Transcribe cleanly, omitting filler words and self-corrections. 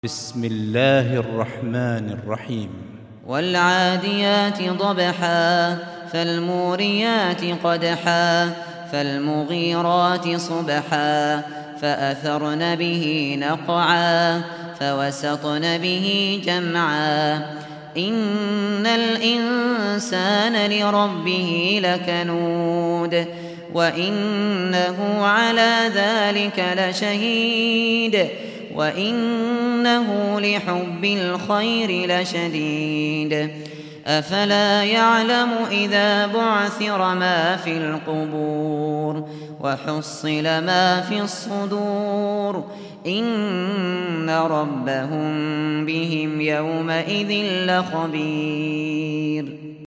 بسم الله الرحمن الرحيم. والعاديات ضبحا فالموريات قدحا فالمغيرات صبحا فأثرن به نقعا فوسطن به جمعا إن الإنسان لربه لكنود وإنه على ذلك لشهيد وإنه لحب الخير لشديد أفلا يعلم إذا بعثر ما في القبور وحصل ما في الصدور إن ربهم بهم يومئذ لخبير.